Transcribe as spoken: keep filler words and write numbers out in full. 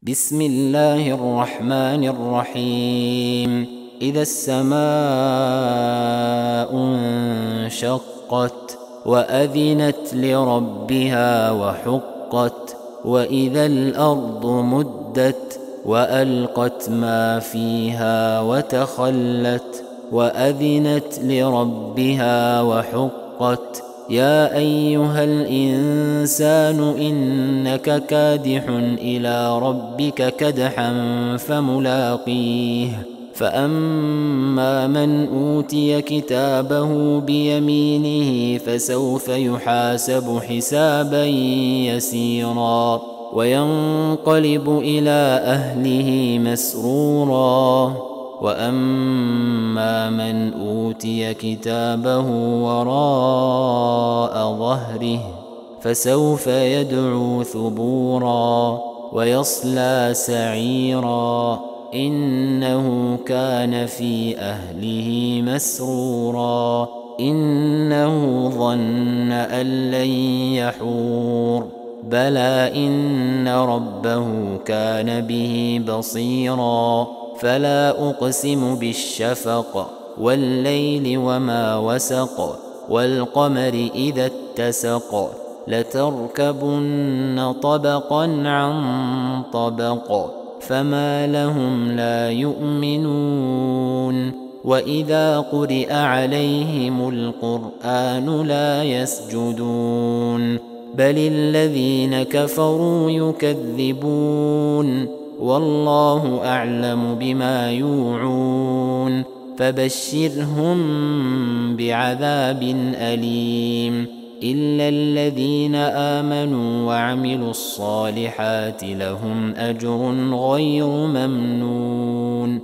بسم الله الرحمن الرحيم. إذا السماء انشقت وأذنت لربها وحقت وإذا الأرض مدت وألقت ما فيها وتخلت وأذنت لربها وحقت يا أيها الإنسان إنك كادح إلى ربك كدحا فملاقيه فأما من أوتي كتابه بيمينه فسوف يحاسب حسابا يسيرا وينقلب إلى أهله مسرورا وأما من أوتي كتابه وراء ظهره فسوف يدعو ثبورا ويصلى سعيرا إنه كان في أهله مسرورا إنه ظن أن لن يحور بلى إن ربه كان به بصيرا فلا أقسم بالشفق والليل وما وسق والقمر إذا اتسق لتركبن طبقا عن طبق فما لهم لا يؤمنون وإذا قرئ عليهم القرآن لا يسجدون بل الذين كفروا يكذبون والله أعلم بما يوعون فبشرهم بعذاب أليم إلا الذين آمنوا وعملوا الصالحات لهم أجر غير ممنون